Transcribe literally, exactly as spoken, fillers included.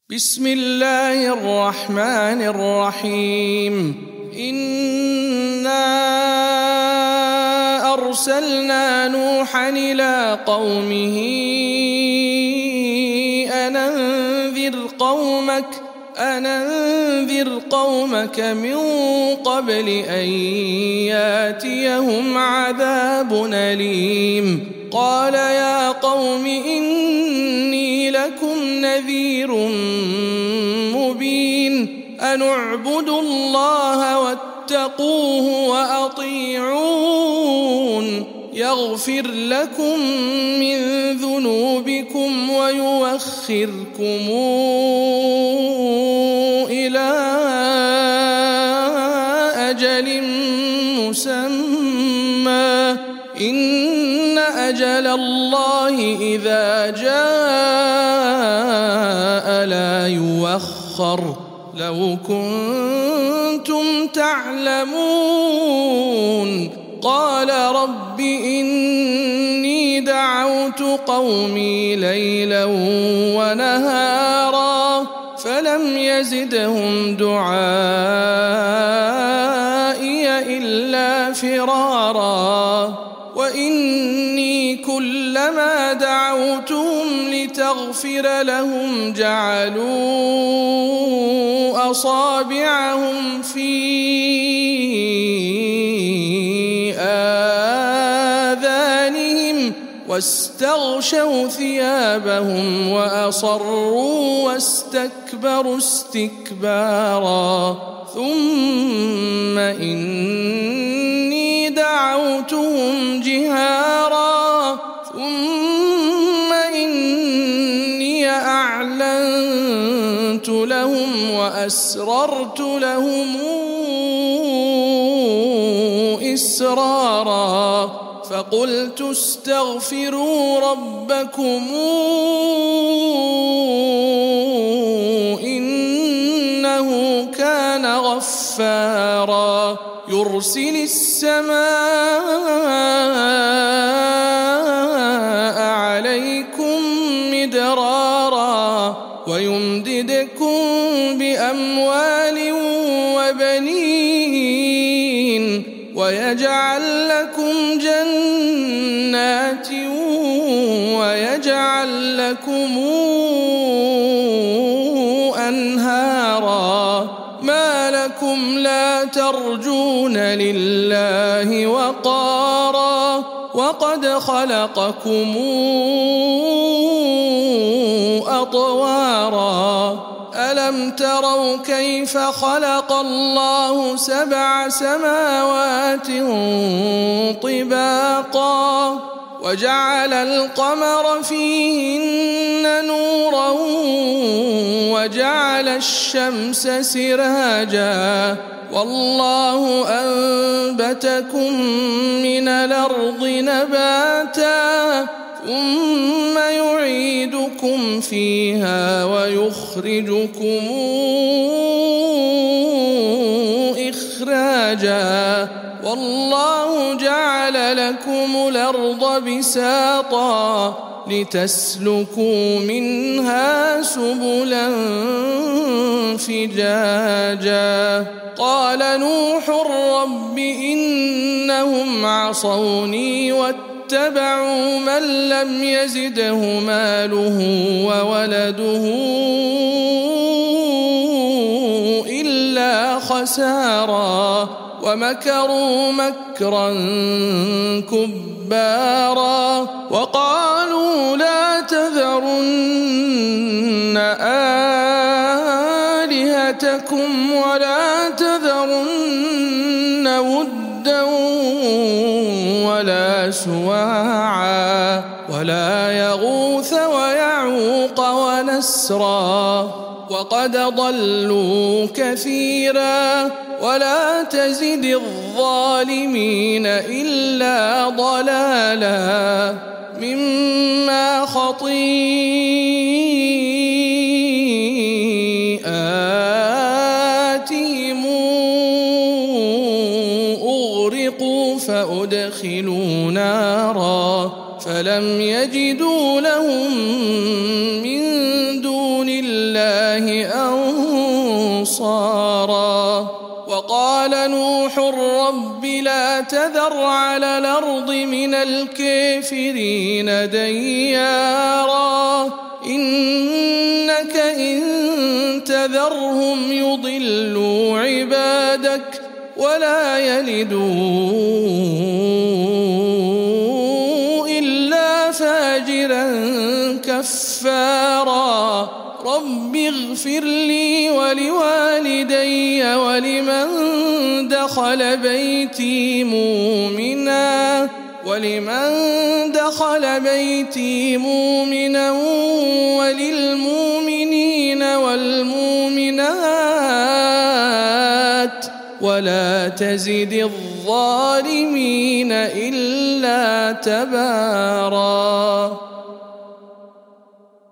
بسم الله الرحمن الرحيم إنا أرسلنا نوحا إلى قومه أن أنذر قومك أن أنذر قومك من قبل أن ياتيهم عذاب أليم قال يا قوم إني لكم نذير مبين أن اعبدوا الله واتقوه وأطيعون يغفر لكم من ذنوبكم ويؤخركم إلى أجل مسمى إن أجل الله إذا جاء لا يؤخر لو كنتم تعلمون قال رب إني دعوت قومي ليلا ونهارا فلم يزدهم دعائي إلا فرارا وإني كلما دعوتهم لتغفر لهم جعلوا أصابعهم في آذانهم واستغشوا ثيابهم وأصروا واستكبروا استكبارا ثم إني دعوتهم جهارا ثم إني أعلنت لهم وأسررت لهم إسرارا فقلت استغفروا ربكم إنه كان غفارا يرسل السماء عليكم مدرارا ويمددكم بأموال وبنين ويجعل لكم جنات ويجعل لكم أنهارا ما لكم لا ترجون لله وقارا وقد خلقكم أطوارا ألم تروا كيف خلق الله سبع سماوات طباقا وجعل القمر فيهن نورا وجعل الشمس سراجا والله أنبتكم من الأرض نباتا ثم يعيدكم فيها ويخرجكم إخراجا والله جعل لكم الأرض بساطا لتسلكوا منها سبلا فجاجا قال نوح رب إنهم عصوني واتبعوا من لم يزده ماله وولده إلا خسارا ومكروا مكرا كبارا وقالوا لا تذرن آلهتكم ولا تذرن ودا ولا سواعا ولا يغوث ويعوق ونسرا وقد ضلوا كثيرا ولا تزد الظالمين إلا ضلالا مما خطيئاتهم أغرقوا فأدخلوا نارا فلم يجدوا لهم من دون الله لله أنصارا. وقال نوح رب لا تذر على الأرض من الكافرين ديارا إنك إن تذرهم يضلوا عبادك ولا يلدوا إلا فاجرا كفارا. رب اغفر لي ولوالدي ولمن دخل بيتي مؤمنا ولمن دخل بيتي مؤمنا وللمؤمنين والمؤمنات ولا تزد الظالمين إلا تبارا.